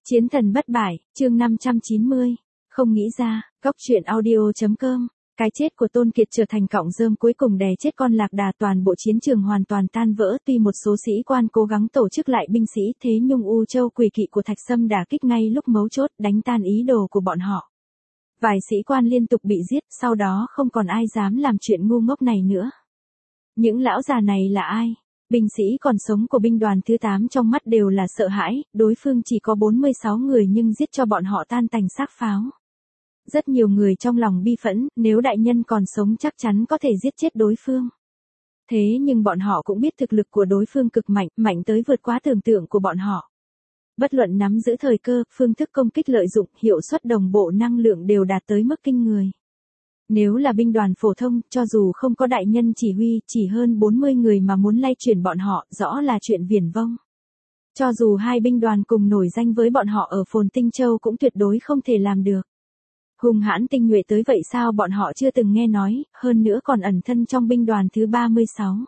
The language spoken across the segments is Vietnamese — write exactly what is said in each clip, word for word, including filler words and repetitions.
Chiến thần bất bại, chương năm trăm chín mươi. Không nghĩ ra, góc truyện audio.com. Cái chết của Tôn Kiệt trở thành cọng rơm cuối cùng đè chết con lạc đà, toàn bộ chiến trường hoàn toàn tan vỡ. Tuy một số sĩ quan cố gắng tổ chức lại binh sĩ, thế nhưng U Châu Quỷ Kỵ của Thạch Sâm đả kích ngay lúc mấu chốt, đánh tan ý đồ của bọn họ. Vài sĩ quan liên tục bị giết, sau đó không còn ai dám làm chuyện ngu ngốc này nữa. Những lão già này là ai? Binh sĩ còn sống của binh đoàn thứ tám trong mắt đều là sợ hãi, đối phương chỉ có bốn mươi sáu người nhưng giết cho bọn họ tan tành xác pháo. Rất nhiều người trong lòng bi phẫn, nếu đại nhân còn sống chắc chắn có thể giết chết đối phương. Thế nhưng bọn họ cũng biết thực lực của đối phương cực mạnh, mạnh tới vượt quá tưởng tượng của bọn họ. Bất luận nắm giữ thời cơ, phương thức công kích lợi dụng, hiệu suất đồng bộ năng lượng đều đạt tới mức kinh người. Nếu là binh đoàn phổ thông, cho dù không có đại nhân chỉ huy, chỉ hơn bốn mươi người mà muốn lay chuyển bọn họ, rõ là chuyện viển vông. Cho dù hai binh đoàn cùng nổi danh với bọn họ ở Phồn Tinh Châu cũng tuyệt đối không thể làm được. Hùng hãn tinh nhuệ tới vậy sao bọn họ chưa từng nghe nói, hơn nữa còn ẩn thân trong binh đoàn thứ ba mươi sáu.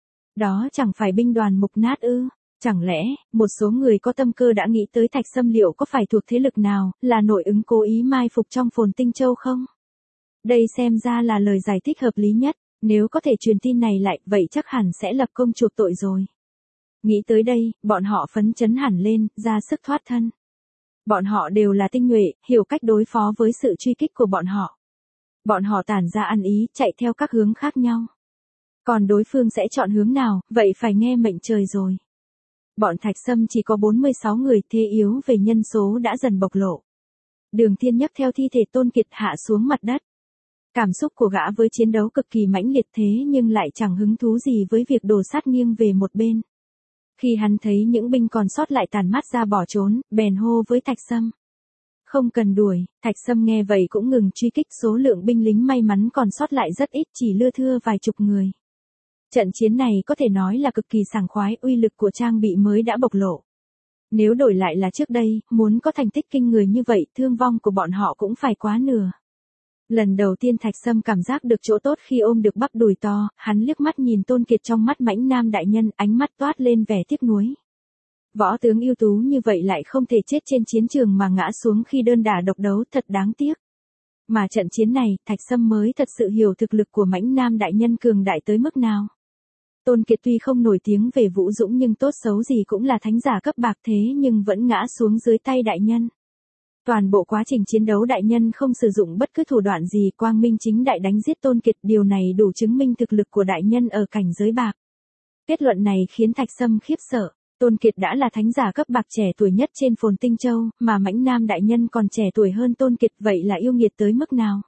Đó chẳng phải binh đoàn mục nát ư? Chẳng lẽ, một số người có tâm cơ đã nghĩ tới Thạch Sâm liệu có phải thuộc thế lực nào, là nội ứng cố ý mai phục trong Phồn Tinh Châu không? Đây xem ra là lời giải thích hợp lý nhất, nếu có thể truyền tin này lại, vậy chắc hẳn sẽ lập công chuộc tội rồi. Nghĩ tới đây, bọn họ phấn chấn hẳn lên, ra sức thoát thân. Bọn họ đều là tinh nhuệ, hiểu cách đối phó với sự truy kích của bọn họ. Bọn họ tản ra ăn ý, chạy theo các hướng khác nhau. Còn đối phương sẽ chọn hướng nào, vậy phải nghe mệnh trời rồi. Bọn Thạch Sâm chỉ có bốn mươi sáu người, thế yếu về nhân số đã dần bộc lộ. Đường Thiên nhấc theo thi thể Tôn Kiệt hạ xuống mặt đất. Cảm xúc của gã với chiến đấu cực kỳ mãnh liệt thế nhưng lại chẳng hứng thú gì với việc đổ sát nghiêng về một bên. Khi hắn thấy những binh còn sót lại tàn mắt ra bỏ trốn, bèn hô với Thạch Sâm. Không cần đuổi, Thạch Sâm nghe vậy cũng ngừng truy kích, số lượng binh lính may mắn còn sót lại rất ít, chỉ lưa thưa vài chục người. Trận chiến này có thể nói là cực kỳ sảng khoái, uy lực của trang bị mới đã bộc lộ. Nếu đổi lại là trước đây, muốn có thành tích kinh người như vậy, thương vong của bọn họ cũng phải quá nửa. Lần đầu tiên Thạch Sâm cảm giác được chỗ tốt khi ôm được bắp đùi to, hắn liếc mắt nhìn Tôn Kiệt trong mắt mãnh nam đại nhân, ánh mắt toát lên vẻ tiếc nuối. Võ tướng ưu tú như vậy lại không thể chết trên chiến trường mà ngã xuống khi đơn đả độc đấu, thật đáng tiếc. Mà trận chiến này, Thạch Sâm mới thật sự hiểu thực lực của mãnh nam đại nhân cường đại tới mức nào. Tôn Kiệt tuy không nổi tiếng về vũ dũng nhưng tốt xấu gì cũng là thánh giả cấp bạc thế nhưng vẫn ngã xuống dưới tay đại nhân. Toàn bộ quá trình chiến đấu đại nhân không sử dụng bất cứ thủ đoạn gì, quang minh chính đại đánh giết Tôn Kiệt, điều này đủ chứng minh thực lực của đại nhân ở cảnh giới bạc. Kết luận này khiến Thạch Sâm khiếp sợ, Tôn Kiệt đã là thánh giả cấp bạc trẻ tuổi nhất trên Phồn Tinh Châu, mà mãnh nam đại nhân còn trẻ tuổi hơn Tôn Kiệt, vậy là yêu nghiệt tới mức nào?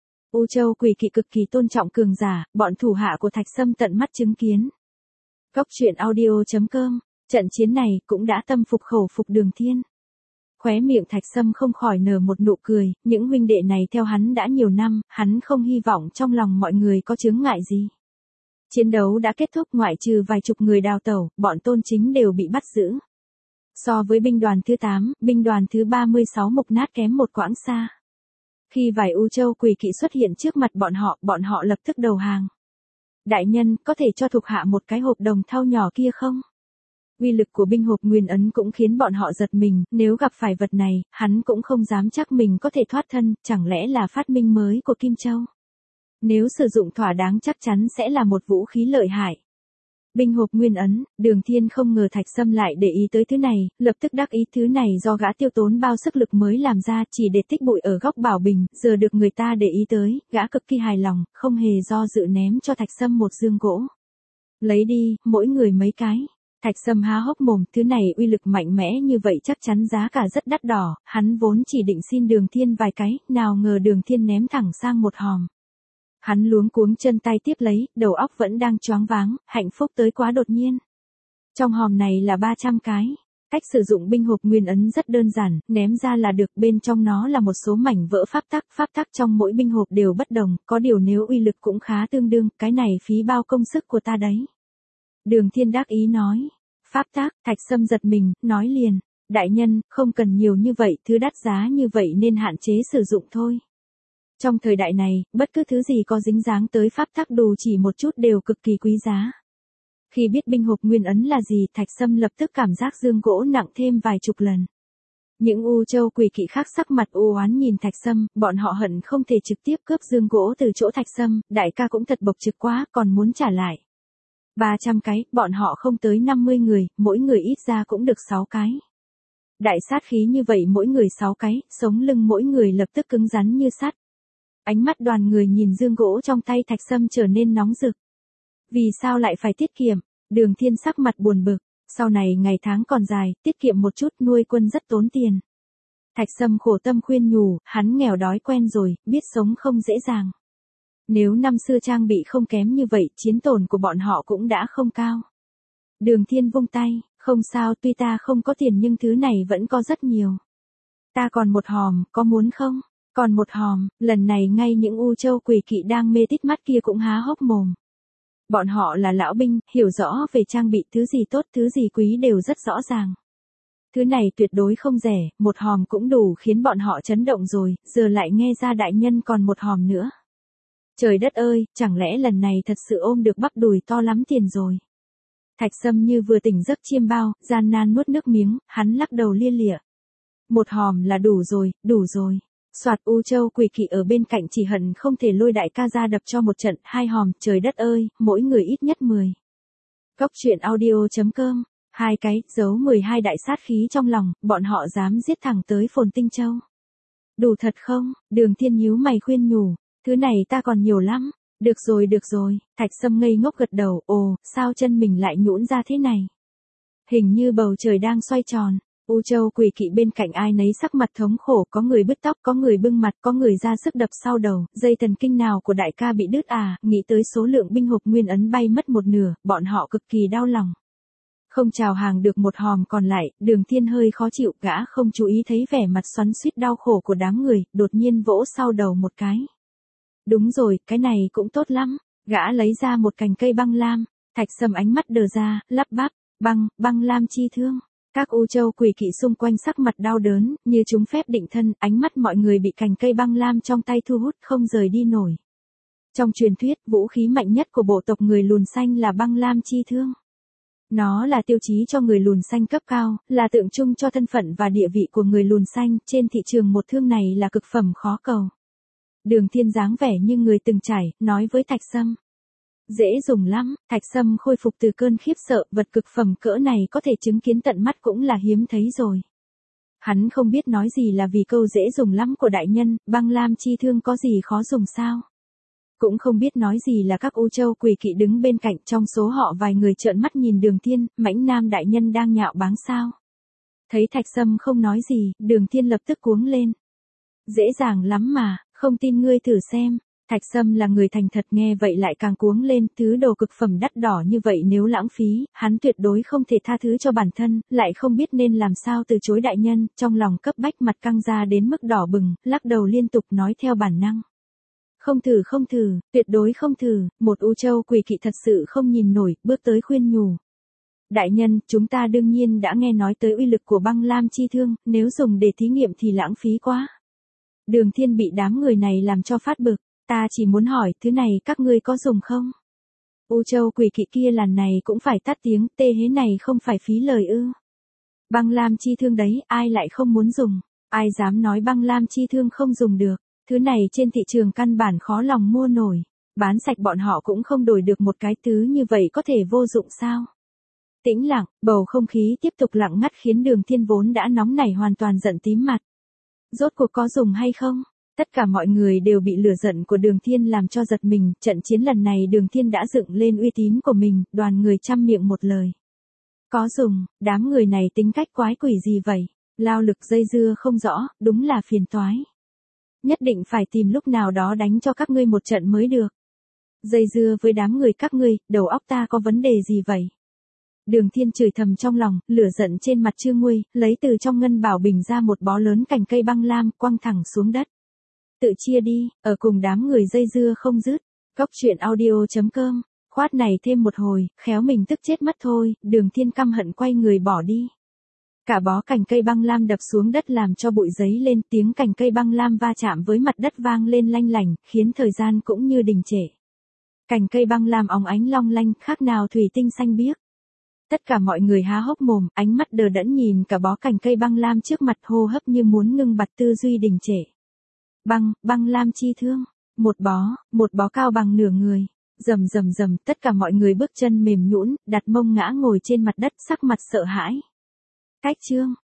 U Châu Quỷ Kỵ cực kỳ tôn trọng cường giả, bọn thủ hạ của Thạch Sâm tận mắt chứng kiến. Góc truyện audio.com, trận chiến này cũng đã tâm phục khẩu phục Đường Thiên. Khóe miệng Thạch Sâm không khỏi nở một nụ cười, những huynh đệ này theo hắn đã nhiều năm, hắn không hy vọng trong lòng mọi người có chướng ngại gì. Chiến đấu đã kết thúc, ngoại trừ vài chục người đào tẩu, bọn Tôn Chính đều bị bắt giữ. So với binh đoàn thứ tám, binh đoàn thứ ba mươi sáu mục nát kém một quãng xa. Khi vài U Châu Quỷ Kỵ xuất hiện trước mặt bọn họ, bọn họ lập tức đầu hàng. Đại nhân, có thể cho thuộc hạ một cái hộp đồng thau nhỏ kia không? Uy lực của binh hộp nguyên ấn cũng khiến bọn họ giật mình, nếu gặp phải vật này, hắn cũng không dám chắc mình có thể thoát thân, chẳng lẽ là phát minh mới của Kim Châu? Nếu sử dụng thỏa đáng chắc chắn sẽ là một vũ khí lợi hại. Binh hộp nguyên ấn, Đường Thiên không ngờ Thạch Sâm lại để ý tới thứ này, lập tức đắc ý thứ này do gã tiêu tốn bao sức lực mới làm ra chỉ để tích bụi ở góc bảo bình, giờ được người ta để ý tới, gã cực kỳ hài lòng, không hề do dự ném cho Thạch Sâm một dương gỗ. Lấy đi, mỗi người mấy cái. Thạch Sâm há hốc mồm, thứ này uy lực mạnh mẽ như vậy chắc chắn giá cả rất đắt đỏ, hắn vốn chỉ định xin Đường Thiên vài cái, nào ngờ Đường Thiên ném thẳng sang một hòm. Hắn luống cuống chân tay tiếp lấy, đầu óc vẫn đang choáng váng, hạnh phúc tới quá đột nhiên. Trong hòm này là ba trăm cái. Cách sử dụng binh hộp nguyên ấn rất đơn giản, ném ra là được, bên trong nó là một số mảnh vỡ pháp tắc, pháp tắc trong mỗi binh hộp đều bất đồng, có điều nếu uy lực cũng khá tương đương, cái này phí bao công sức của ta đấy. Đường Thiên đắc ý nói, pháp tắc, Thạch Sâm giật mình, nói liền, đại nhân, không cần nhiều như vậy, thứ đắt giá như vậy nên hạn chế sử dụng thôi. Trong thời đại này, bất cứ thứ gì có dính dáng tới pháp tắc dù chỉ một chút đều cực kỳ quý giá. Khi biết binh hộp nguyên ấn là gì, Thạch Sâm lập tức cảm giác dương gỗ nặng thêm vài chục lần. Những U Châu Quỷ Kỵ khác sắc mặt u oán nhìn Thạch Sâm, bọn họ hận không thể trực tiếp cướp dương gỗ từ chỗ Thạch Sâm, đại ca cũng thật bộc trực quá, còn muốn trả lại. ba trăm cái, bọn họ không tới năm mươi người, mỗi người ít ra cũng được sáu cái. Đại sát khí như vậy mỗi người sáu cái, sống lưng mỗi người lập tức cứng rắn như sắt. Ánh mắt đoàn người nhìn dương gỗ trong tay Thạch Sâm trở nên nóng rực. Vì sao lại phải tiết kiệm? Đường Thiên sắc mặt buồn bực, sau này ngày tháng còn dài, tiết kiệm một chút nuôi quân rất tốn tiền. Thạch Sâm khổ tâm khuyên nhủ, hắn nghèo đói quen rồi, biết sống không dễ dàng. Nếu năm xưa trang bị không kém như vậy, chiến tổn của bọn họ cũng đã không cao. Đường Thiên vung tay, không sao, tuy ta không có tiền nhưng thứ này vẫn có rất nhiều. Ta còn một hòm, có muốn không? Còn một hòm, lần này ngay những U Châu Quỷ Kỵ đang mê tít mắt kia cũng há hốc mồm. Bọn họ là lão binh, hiểu rõ về trang bị, thứ gì tốt thứ gì quý đều rất rõ ràng. Thứ này tuyệt đối không rẻ, một hòm cũng đủ khiến bọn họ chấn động rồi, giờ lại nghe ra đại nhân còn một hòm nữa. Trời đất ơi, chẳng lẽ lần này thật sự ôm được bắp đùi to lắm tiền rồi. Thạch Sâm như vừa tỉnh giấc chiêm bao, gian nan nuốt nước miếng, hắn lắc đầu lia lịa. Một hòm là đủ rồi, đủ rồi. Soạt U Châu Quỷ Kỵ ở bên cạnh chỉ hận không thể lôi đại ca ra đập cho một trận, hai hòm, trời đất ơi, mỗi người ít nhất mười. Cốc truyện audio chấm com, hai cái, giấu mười hai đại sát khí trong lòng, bọn họ dám giết thẳng tới Phồn Tinh Châu. Đủ thật không? Đường Thiên nhíu mày khuyên nhủ, thứ này ta còn nhiều lắm. Được rồi được rồi, Thạch Sâm ngây ngốc gật đầu, ồ, sao chân mình lại nhũn ra thế này? Hình như bầu trời đang xoay tròn. U Châu Quỷ Kỵ bên cạnh ai nấy sắc mặt thống khổ, có người bứt tóc, có người bưng mặt, có người ra sức đập sau đầu, dây thần kinh nào của đại ca bị đứt à, nghĩ tới số lượng binh hộp nguyên ấn bay mất một nửa, bọn họ cực kỳ đau lòng. Không chào hàng được một hòm còn lại, Đường Thiên hơi khó chịu, gã không chú ý thấy vẻ mặt xoắn xuýt đau khổ của đám người, đột nhiên vỗ sau đầu một cái. Đúng rồi, cái này cũng tốt lắm, gã lấy ra một cành cây băng lam, Thạch Sâm ánh mắt đờ ra, lắp bắp, băng, băng lam chi thương. Các U Châu Quỷ Kỵ xung quanh sắc mặt đau đớn, như chúng phép định thân, ánh mắt mọi người bị cành cây băng lam trong tay thu hút không rời đi nổi. Trong truyền thuyết, vũ khí mạnh nhất của bộ tộc người lùn xanh là băng lam chi thương. Nó là tiêu chí cho người lùn xanh cấp cao, là tượng trưng cho thân phận và địa vị của người lùn xanh, trên thị trường một thương này là cực phẩm khó cầu. Đường Thiên dáng vẻ như người từng trải, nói với Thạch Sâm. Dễ dùng lắm, Thạch Sâm khôi phục từ cơn khiếp sợ, vật cực phẩm cỡ này có thể chứng kiến tận mắt cũng là hiếm thấy rồi. Hắn không biết nói gì là vì câu dễ dùng lắm của đại nhân, băng lam chi thương có gì khó dùng sao. Cũng không biết nói gì là các U Châu Quỷ Kỵ đứng bên cạnh, trong số họ vài người trợn mắt nhìn Đường Thiên, Mãnh Nam đại nhân đang nhạo báng sao. Thấy Thạch Sâm không nói gì, Đường Thiên lập tức cuống lên. Dễ dàng lắm mà, không tin ngươi thử xem. Thạch Sâm là người thành thật, nghe vậy lại càng cuống lên, thứ đồ cực phẩm đắt đỏ như vậy nếu lãng phí, hắn tuyệt đối không thể tha thứ cho bản thân, lại không biết nên làm sao từ chối đại nhân, trong lòng cấp bách, mặt căng ra đến mức đỏ bừng, lắc đầu liên tục nói theo bản năng. Không thử không thử, tuyệt đối không thử, một U Châu Quỷ Kỵ thật sự không nhìn nổi, bước tới khuyên nhủ. Đại nhân, chúng ta đương nhiên đã nghe nói tới uy lực của băng lam chi thương, nếu dùng để thí nghiệm thì lãng phí quá. Đường Thiên bị đám người này làm cho phát bực. Ta chỉ muốn hỏi, thứ này các ngươi có dùng không? U Châu Quỷ Kỵ kia lần này cũng phải tắt tiếng, tê hế này không phải phí lời ư. Băng lam chi thương đấy, ai lại không muốn dùng, ai dám nói băng lam chi thương không dùng được, thứ này trên thị trường căn bản khó lòng mua nổi, bán sạch bọn họ cũng không đổi được một cái thứ như vậy có thể vô dụng sao? Tĩnh lặng, bầu không khí tiếp tục lặng ngắt khiến Đường Thiên vốn đã nóng nảy hoàn toàn giận tím mặt. Rốt cuộc có dùng hay không? Tất cả mọi người đều bị lửa giận của Đường Thiên làm cho giật mình, trận chiến lần này Đường Thiên đã dựng lên uy tín của mình, đoàn người trăm miệng một lời. Có dùng, đám người này tính cách quái quỷ gì vậy? Lao lực dây dưa không rõ, đúng là phiền toái. Nhất định phải tìm lúc nào đó đánh cho các ngươi một trận mới được. Dây dưa với đám người các ngươi, đầu óc ta có vấn đề gì vậy? Đường Thiên chửi thầm trong lòng, lửa giận trên mặt chưa nguôi, lấy từ trong ngân bảo bình ra một bó lớn cành cây băng lam, quăng thẳng xuống đất. Tự chia đi, ở cùng đám người dây dưa không dứt. Cốc truyện audio chấm com, khoát này thêm một hồi, khéo mình tức chết mất thôi, Đường Thiên căm hận quay người bỏ đi. Cả bó cành cây băng lam đập xuống đất làm cho bụi giấy lên, tiếng cành cây băng lam va chạm với mặt đất vang lên lanh lảnh, khiến thời gian cũng như đình trệ. Cành cây băng lam óng ánh long lanh, khác nào thủy tinh xanh biếc. Tất cả mọi người há hốc mồm, ánh mắt đờ đẫn nhìn cả bó cành cây băng lam trước mặt, hô hấp như muốn ngưng bặt, tư duy đình trệ. Băng, băng lam chi thương. Một bó, một bó cao bằng nửa người. Rầm rầm rầm, tất cả mọi người bước chân mềm nhũn, đặt mông ngã ngồi trên mặt đất, sắc mặt sợ hãi. Cách chương.